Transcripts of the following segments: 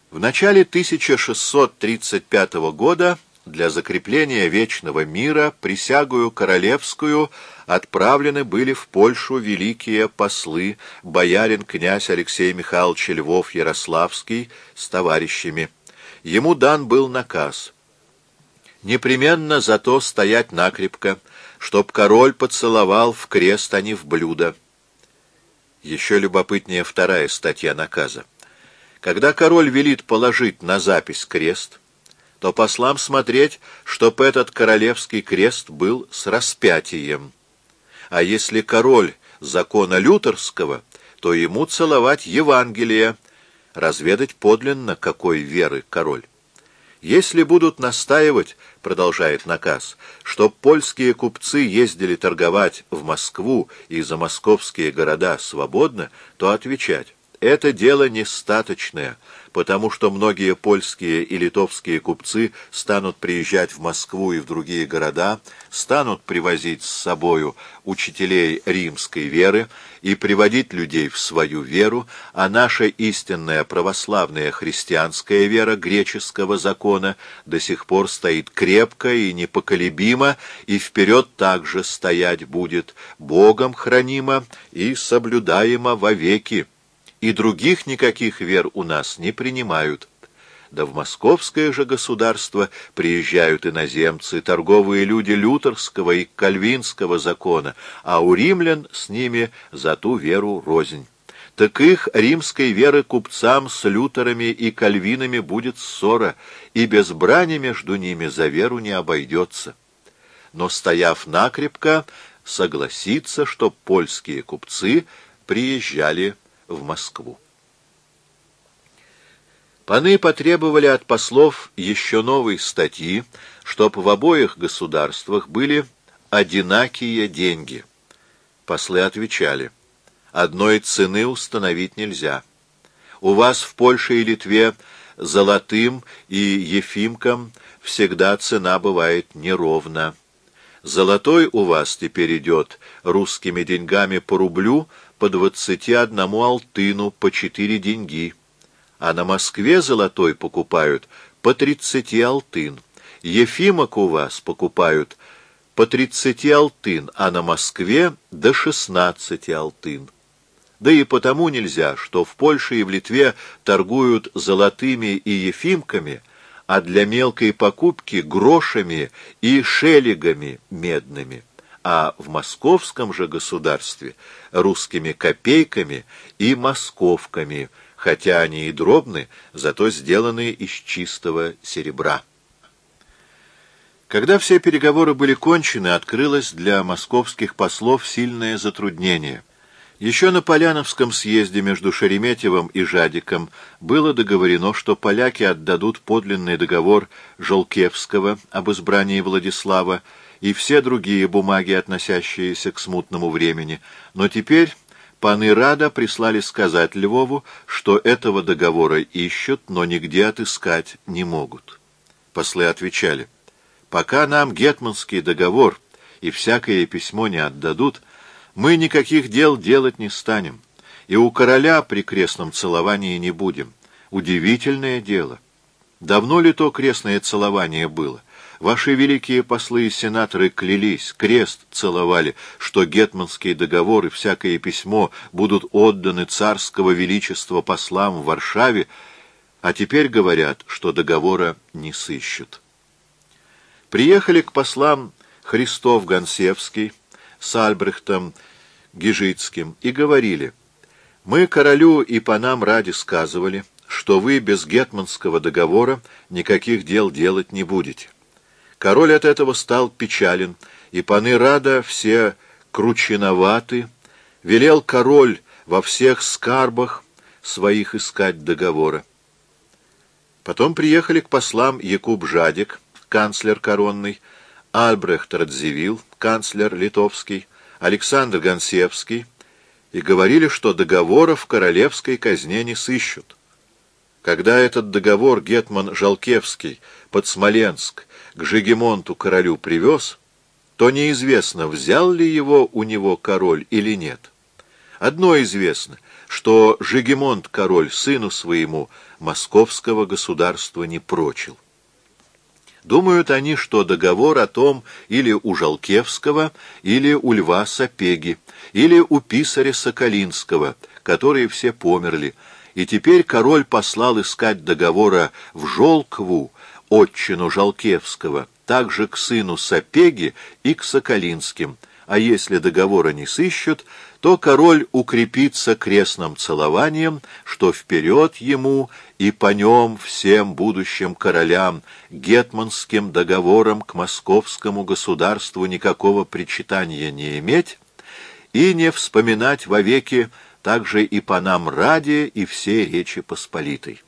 В начале 1635 года для закрепления вечного мира присягую королевскую отправлены были в Польшу великие послы, боярин князь Алексей Михайлович Львов-Ярославский с товарищами. Ему дан был наказ непременно зато стоять накрепко, чтоб король поцеловал в крест, а не в блюдо. Еще любопытнее вторая статья наказа. Когда король велит положить на запись крест, то послам смотреть, чтоб этот королевский крест был с распятием. А если король закона лютерского, то ему целовать Евангелие, разведать подлинно, какой веры король. Если будут настаивать, продолжает наказ, чтоб польские купцы ездили торговать в Москву и за московские города свободно, то отвечать: это дело нестаточное, потому что многие польские и литовские купцы станут приезжать в Москву и в другие города, станут привозить с собою учителей римской веры и приводить людей в свою веру, а наша истинная православная христианская вера греческого закона до сих пор стоит крепко и непоколебимо, и вперед также стоять будет, Богом хранима и соблюдаема вовеки. И других никаких вер у нас не принимают. Да в московское же государство приезжают иноземцы, торговые люди лютерского и кальвинского закона, а у римлян с ними за ту веру рознь. Так их римской веры купцам с лютерами и кальвинами будет ссора, и без брани между ними за веру не обойдется. Но, стояв накрепко, согласится, что польские купцы приезжали в Москву. Паны потребовали от послов еще новой статьи, чтоб в обоих государствах были одинакие деньги. Послы отвечали: одной цены установить нельзя. У вас в Польше и Литве золотым и ефимкам всегда цена бывает неровна. Золотой у вас теперь идет русскими деньгами по рублю, по 21 алтыну, по 4 деньги. А на Москве золотой покупают по 30 алтын. Ефимок у вас покупают по 30 алтын, а на Москве до 16 алтын. Да и потому нельзя, что в Польше и в Литве торгуют золотыми и ефимками, а для мелкой покупки грошами и шеллигами медными, а в московском же государстве русскими копейками и московками, хотя они и дробны, зато сделаны из чистого серебра. Когда все переговоры были кончены, открылось для московских послов сильное затруднение. Еще на Поляновском съезде между Шереметьевым и Жадиком было договорено, что поляки отдадут подлинный договор Жолкевского об избрании Владислава и все другие бумаги, относящиеся к смутному времени, но теперь паны Рада прислали сказать Львову, что этого договора ищут, но нигде отыскать не могут. Послы отвечали: пока нам гетманский договор и всякое письмо не отдадут, мы никаких дел делать не станем, и у короля при крестном целовании не будем. Удивительное дело. Давно ли то крестное целование было? Ваши великие послы и сенаторы клялись, крест целовали, что гетманский договор и всякое письмо будут отданы царского величества послам в Варшаве, а теперь говорят, что договора не сыщут. Приехали к послам Христов-Гонсевский с Альбрехтом Гижицким и говорили: мы королю и панам ради сказывали, что вы без гетманского договора никаких дел делать не будете. Король от этого стал печален, и паны Рада все кручиноваты, велел король во всех скарбах своих искать договора. Потом приехали к послам Якуб Жадик, канцлер коронный, Альбрехт Радзивилл, канцлер литовский, Александр Гонсевский, и говорили, что договора в королевской казне не сыщут. Когда этот договор гетман Жолкевский под Смоленск к Жигемонту королю привез, то неизвестно, взял ли его у него король или нет. Одно известно, что Жигемонт король сыну своему московского государства не прочил. Думают они, что договор о том или у Жалкевского, или у Льва Сапеги, или у писаря Соколинского, которые все померли, и теперь король послал искать договора в Жолкву, отчину Жалкевского, также к сыну Сапеги и к Соколинским, а если договора не сыщут, то король укрепится крестным целованием, что вперед ему и по нем всем будущим королям гетманским договором к московскому государству никакого причитания не иметь и не вспоминать вовеки также и по нам ради и всей Речи Посполитой.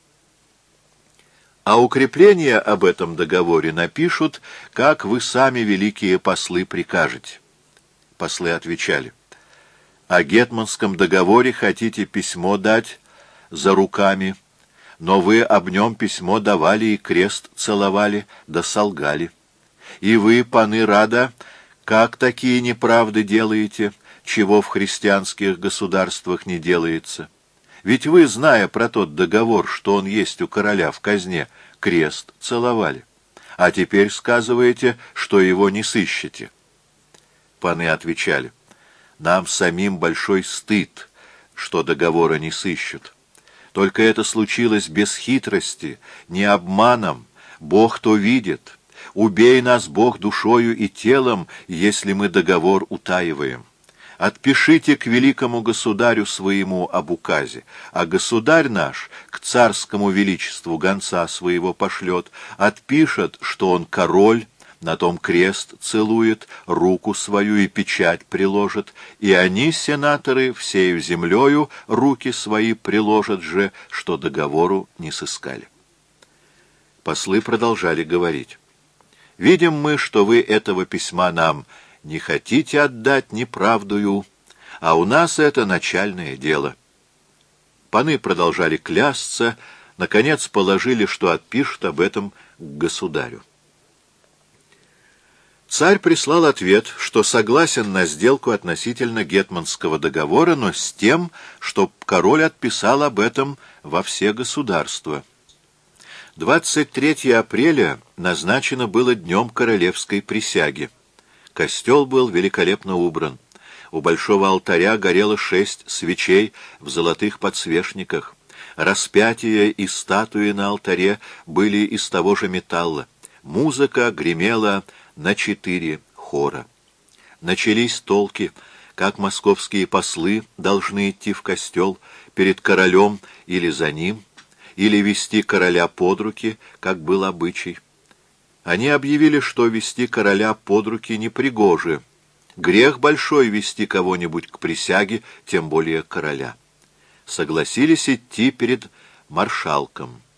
А укрепление об этом договоре напишут, как вы сами, великие послы, прикажете. Послы отвечали: о гетманском договоре хотите письмо дать за руками, но вы об нем письмо давали и крест целовали, да солгали. И вы, паны Рада, как такие неправды делаете, чего в христианских государствах не делается? Ведь вы, зная про тот договор, что он есть у короля в казне, крест целовали, а теперь сказываете, что его не сыщете. Паны отвечали: нам самим большой стыд, что договора не сыщут. Только это случилось без хитрости, не обманом. Бог то видит. Убей нас, Бог, душою и телом, если мы договор утаиваем. Отпишите к великому государю своему об указе, а государь наш к царскому величеству гонца своего пошлет, отпишет, что он король, на том крест целует, руку свою и печать приложит, и они, сенаторы, всею землею руки свои приложат же, что договору не сыскали. Послы продолжали говорить: видим мы, что вы этого письма нам не хотите отдать неправдую, а у нас это начальное дело. Паны продолжали клясться, наконец положили, что отпишут об этом к государю. Царь прислал ответ, что согласен на сделку относительно гетманского договора, но с тем, чтоб король отписал об этом во все государства. 23 апреля назначено было днем королевской присяги. Костел был великолепно убран. У большого алтаря горело 6 свечей в золотых подсвечниках. Распятия и статуи на алтаре были из того же металла. Музыка гремела на 4 хора. Начались толки, как московские послы должны идти в костел перед королем или за ним, или вести короля под руки, как был обычай. Они объявили, что вести короля под руки непригоже. Грех большой вести кого-нибудь к присяге, тем более короля. Согласились идти перед маршалком.